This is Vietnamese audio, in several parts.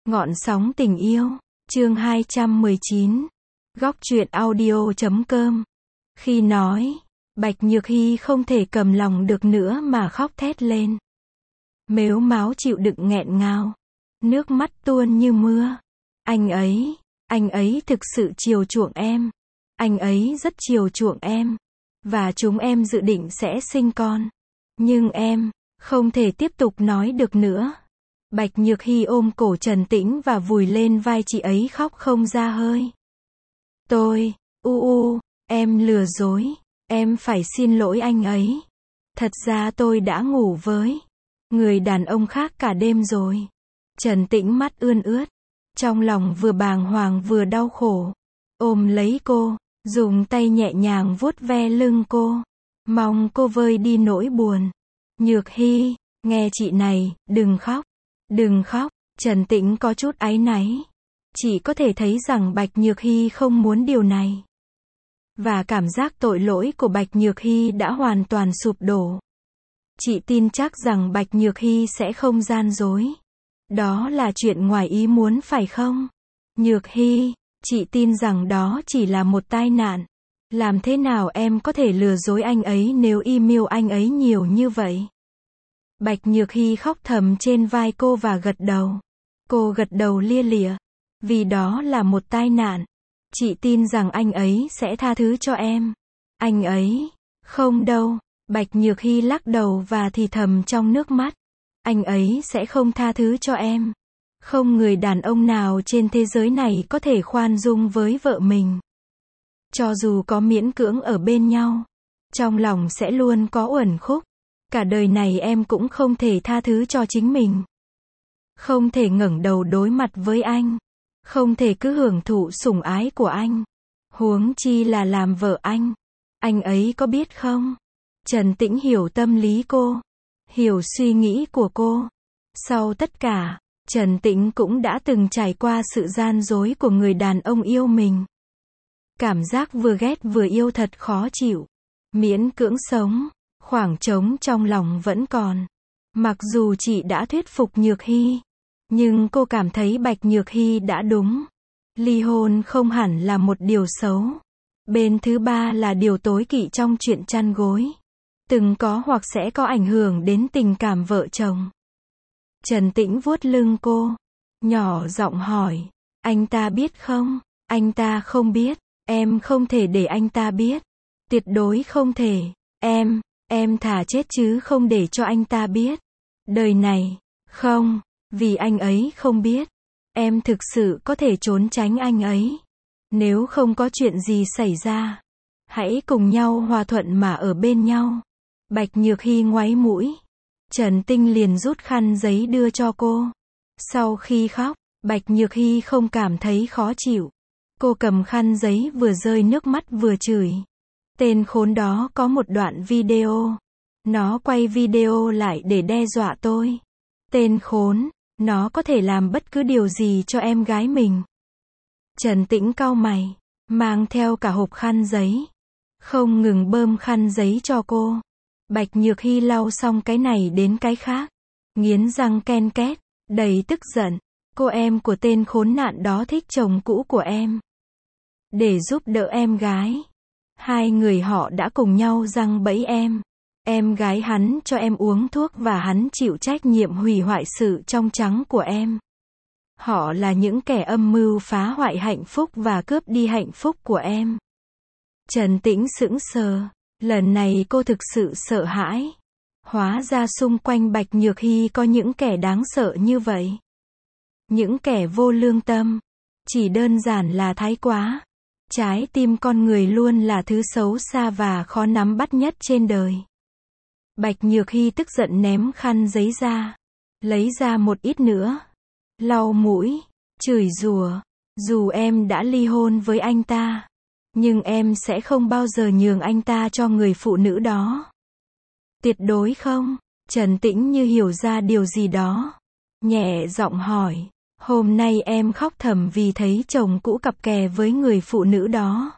Ngọn sóng tình yêu, chương 219, góc truyện audio.com. Khi nói, Bạch Nhược Hy không thể cầm lòng được nữa mà khóc thét lên. Mếu máo chịu đựng nghẹn ngào, nước mắt tuôn như mưa. Anh ấy thực sự chiều chuộng em. Anh ấy rất chiều chuộng em. Và chúng em dự định sẽ sinh con. Nhưng em, không thể tiếp tục nói được nữa. Bạch Nhược Hy ôm cổ Trần Tĩnh và vùi lên vai chị ấy khóc không ra hơi. Em lừa dối. Em phải xin lỗi anh ấy. Thật ra tôi đã ngủ với người đàn ông khác cả đêm rồi. Trần Tĩnh mắt ươn ướt. Trong lòng vừa bàng hoàng vừa đau khổ. Ôm lấy cô, dùng tay nhẹ nhàng vuốt ve lưng cô. Mong cô vơi đi nỗi buồn. Nhược Hy, nghe chị này, đừng khóc. Đừng khóc, Trần Tĩnh có chút áy náy. Chị có thể thấy rằng Bạch Nhược Hy không muốn điều này. Và cảm giác tội lỗi của Bạch Nhược Hy đã hoàn toàn sụp đổ. Chị tin chắc rằng Bạch Nhược Hy sẽ không gian dối. Đó là chuyện ngoài ý muốn phải không? Nhược Hy, chị tin rằng đó chỉ là một tai nạn. Làm thế nào em có thể lừa dối anh ấy nếu email anh ấy nhiều như vậy? Bạch Nhược Hy khóc thầm trên vai cô và gật đầu. Cô gật đầu lia lịa. Vì đó là một tai nạn. Chị tin rằng anh ấy sẽ tha thứ cho em. Anh ấy, không đâu. Bạch Nhược Hy lắc đầu và thì thầm trong nước mắt. Anh ấy sẽ không tha thứ cho em. Không người đàn ông nào trên thế giới này có thể khoan dung với vợ mình. Cho dù có miễn cưỡng ở bên nhau, trong lòng sẽ luôn có uẩn khúc. Cả đời này em cũng không thể tha thứ cho chính mình. Không thể ngẩng đầu đối mặt với anh. Không thể cứ hưởng thụ sủng ái của anh. Huống chi là làm vợ anh. Anh ấy có biết không? Trần Tĩnh hiểu tâm lý cô. Hiểu suy nghĩ của cô. Sau tất cả, Trần Tĩnh cũng đã từng trải qua sự gian dối của người đàn ông yêu mình. Cảm giác vừa ghét vừa yêu thật khó chịu. Miễn cưỡng sống. Khoảng trống trong lòng vẫn còn. Mặc dù chị đã thuyết phục Nhược Hy, nhưng cô cảm thấy Bạch Nhược Hy đã đúng. Ly hôn không hẳn là một điều xấu. Bên thứ ba là điều tối kỵ trong chuyện chăn gối. Từng có hoặc sẽ có ảnh hưởng đến tình cảm vợ chồng. Trần Tĩnh vuốt lưng cô, nhỏ giọng hỏi, anh ta biết không? Anh ta không biết. Em không thể để anh ta biết. Tuyệt đối không thể. Em thà chết chứ không để cho anh ta biết. Đời này, không, vì anh ấy không biết. Em thực sự có thể trốn tránh anh ấy. Nếu không có chuyện gì xảy ra, hãy cùng nhau hòa thuận mà ở bên nhau. Bạch Nhược Hy ngoáy mũi. Trần Tinh liền rút khăn giấy đưa cho cô. Sau khi khóc, Bạch Nhược Hy không cảm thấy khó chịu. Cô cầm khăn giấy vừa rơi nước mắt vừa chửi. Tên khốn đó có một đoạn video. Nó quay video lại để đe dọa tôi. Tên khốn, nó có thể làm bất cứ điều gì cho em gái mình. Trần Tĩnh cau mày, mang theo cả hộp khăn giấy. Không ngừng bơm khăn giấy cho cô. Bạch Nhược Hy lau xong cái này đến cái khác. Nghiến răng ken két, đầy tức giận. Cô em của tên khốn nạn đó thích chồng cũ của em. Để giúp đỡ em gái. Hai người họ đã cùng nhau giăng bẫy em. Em gái hắn cho em uống thuốc và hắn chịu trách nhiệm hủy hoại sự trong trắng của em. Họ là những kẻ âm mưu phá hoại hạnh phúc và cướp đi hạnh phúc của em. Trần Tĩnh sững sờ. Lần này cô thực sự sợ hãi. Hóa ra xung quanh Bạch Nhược Hy có những kẻ đáng sợ như vậy. Những kẻ vô lương tâm. Chỉ đơn giản là thái quá. Trái tim con người luôn là thứ xấu xa và khó nắm bắt nhất trên đời. Bạch Nhược Hy tức giận ném khăn giấy ra. Lấy ra một ít nữa. Lau mũi. Chửi rủa. Dù em đã ly hôn với anh ta, nhưng em sẽ không bao giờ nhường anh ta cho người phụ nữ đó. Tuyệt đối không. Trần Tĩnh như hiểu ra điều gì đó. Nhẹ giọng hỏi. Hôm nay em khóc thầm vì thấy chồng cũ cặp kè với người phụ nữ đó.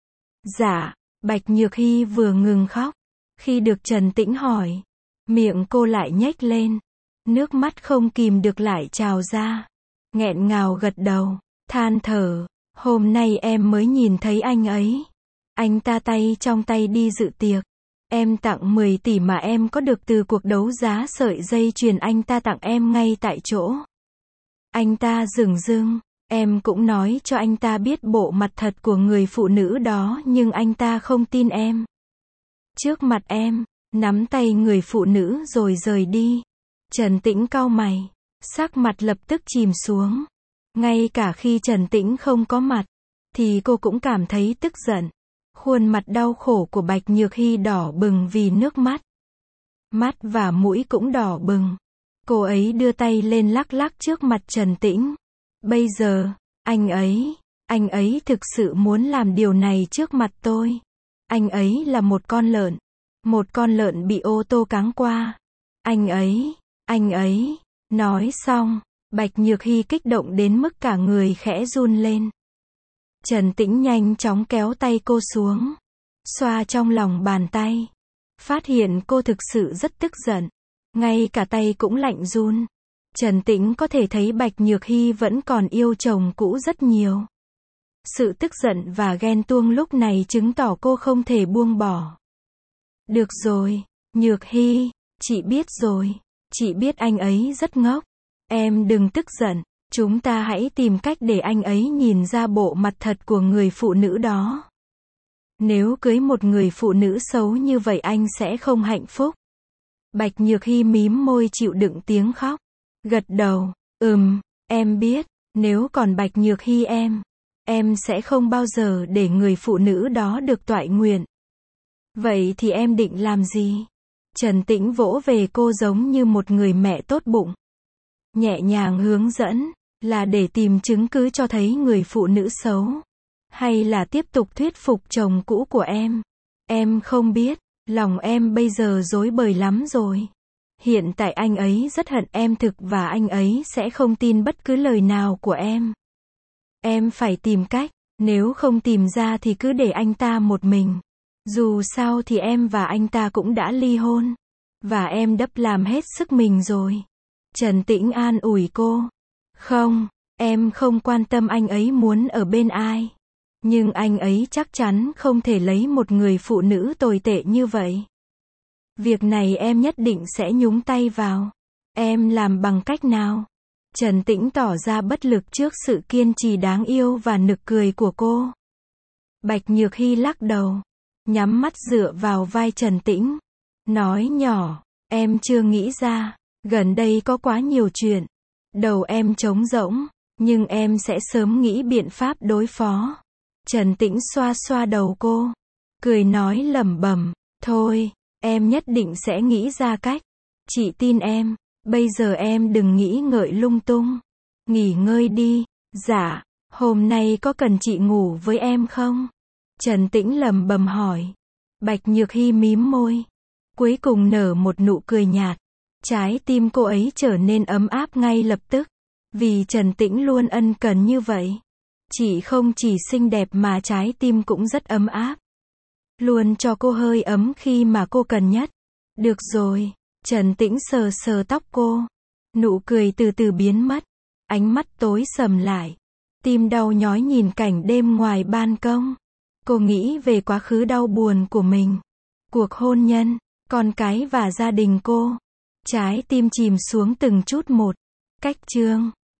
Dạ. Bạch Nhược Hy vừa ngừng khóc. Khi được Trần Tĩnh hỏi, miệng cô lại nhếch lên. Nước mắt không kìm được lại trào ra. nghẹn ngào gật đầu, than thở, hôm nay em mới nhìn thấy anh ấy. Anh ta tay trong tay đi dự tiệc. Em tặng 10 tỷ mà em có được từ cuộc đấu giá sợi dây chuyền anh ta tặng em ngay tại chỗ. Anh ta dửng dưng, em cũng nói cho anh ta biết bộ mặt thật của người phụ nữ đó nhưng anh ta không tin em. Trước mặt em, nắm tay người phụ nữ rồi rời đi. Trần Tĩnh cau mày, sắc mặt lập tức chìm xuống. Ngay cả khi Trần Tĩnh không có mặt, thì cô cũng cảm thấy tức giận. Khuôn mặt đau khổ của Bạch Nhược Hy đỏ bừng vì nước mắt. Mắt và mũi cũng đỏ bừng. Cô ấy đưa tay lên lắc lắc trước mặt Trần Tĩnh. Bây giờ, anh ấy thực sự muốn làm điều này trước mặt tôi. Anh ấy là một con lợn bị ô tô cáng qua. Anh ấy, nói xong, Bạch Nhược Hy kích động đến mức cả người khẽ run lên. Trần Tĩnh nhanh chóng kéo tay cô xuống, xoa trong lòng bàn tay. Phát hiện cô thực sự rất tức giận, ngay cả tay cũng lạnh run. Trần Tĩnh có thể thấy Bạch Nhược Hy vẫn còn yêu chồng cũ rất nhiều. Sự tức giận và ghen tuông lúc này chứng tỏ cô không thể buông bỏ. Được rồi, Nhược Hy, chị biết rồi. Chị biết anh ấy rất ngốc. Em đừng tức giận. Chúng ta hãy tìm cách để anh ấy nhìn ra bộ mặt thật của người phụ nữ đó. Nếu cưới một người phụ nữ xấu như vậy anh sẽ không hạnh phúc. Bạch Nhược Hy mím môi chịu đựng tiếng khóc. Gật đầu, em biết, nếu còn Bạch Nhược Hy em sẽ không bao giờ để người phụ nữ đó được toại nguyện. Vậy thì em định làm gì? Trần Tĩnh vỗ về cô giống như một người mẹ tốt bụng. Nhẹ nhàng hướng dẫn, là để tìm chứng cứ cho thấy người phụ nữ xấu. Hay là tiếp tục thuyết phục chồng cũ của em? Em không biết, lòng em bây giờ rối bời lắm rồi. Hiện tại anh ấy rất hận em thực và anh ấy sẽ không tin bất cứ lời nào của em. Em phải tìm cách, nếu không tìm ra thì cứ để anh ta một mình. Dù sao thì em và anh ta cũng đã ly hôn. Và em đã làm hết sức mình rồi. Trần Tĩnh an ủi cô. Không, em không quan tâm anh ấy muốn ở bên ai. Nhưng anh ấy chắc chắn không thể lấy một người phụ nữ tồi tệ như vậy. Việc này em nhất định sẽ nhúng tay vào. Em làm bằng cách nào? Trần Tĩnh tỏ ra bất lực trước sự kiên trì đáng yêu và nực cười của cô. Bạch Nhược Hy lắc đầu, nhắm mắt dựa vào vai Trần Tĩnh, nói nhỏ, em chưa nghĩ ra, gần đây có quá nhiều chuyện. Đầu em trống rỗng, nhưng em sẽ sớm nghĩ biện pháp đối phó. Trần Tĩnh xoa xoa đầu cô, cười nói lẩm bẩm, thôi, em nhất định sẽ nghĩ ra cách. Chị tin em, bây giờ em đừng nghĩ ngợi lung tung. Nghỉ ngơi đi. Dạ, hôm nay có cần chị ngủ với em không? Trần Tĩnh lẩm bẩm hỏi. Bạch Nhược Hy mím môi, cuối cùng nở một nụ cười nhạt. Trái tim cô ấy trở nên ấm áp ngay lập tức. Vì Trần Tĩnh luôn ân cần như vậy. Chị không chỉ xinh đẹp mà trái tim cũng rất ấm áp. Luôn cho cô hơi ấm khi mà cô cần nhất. Được rồi. Trần Tĩnh sờ sờ tóc cô. Nụ cười từ từ biến mất. Ánh mắt tối sầm lại. Tim đau nhói nhìn cảnh đêm ngoài ban công. Cô nghĩ về quá khứ đau buồn của mình. Cuộc hôn nhân, con cái và gia đình cô. Trái tim chìm xuống từng chút một. Cách chương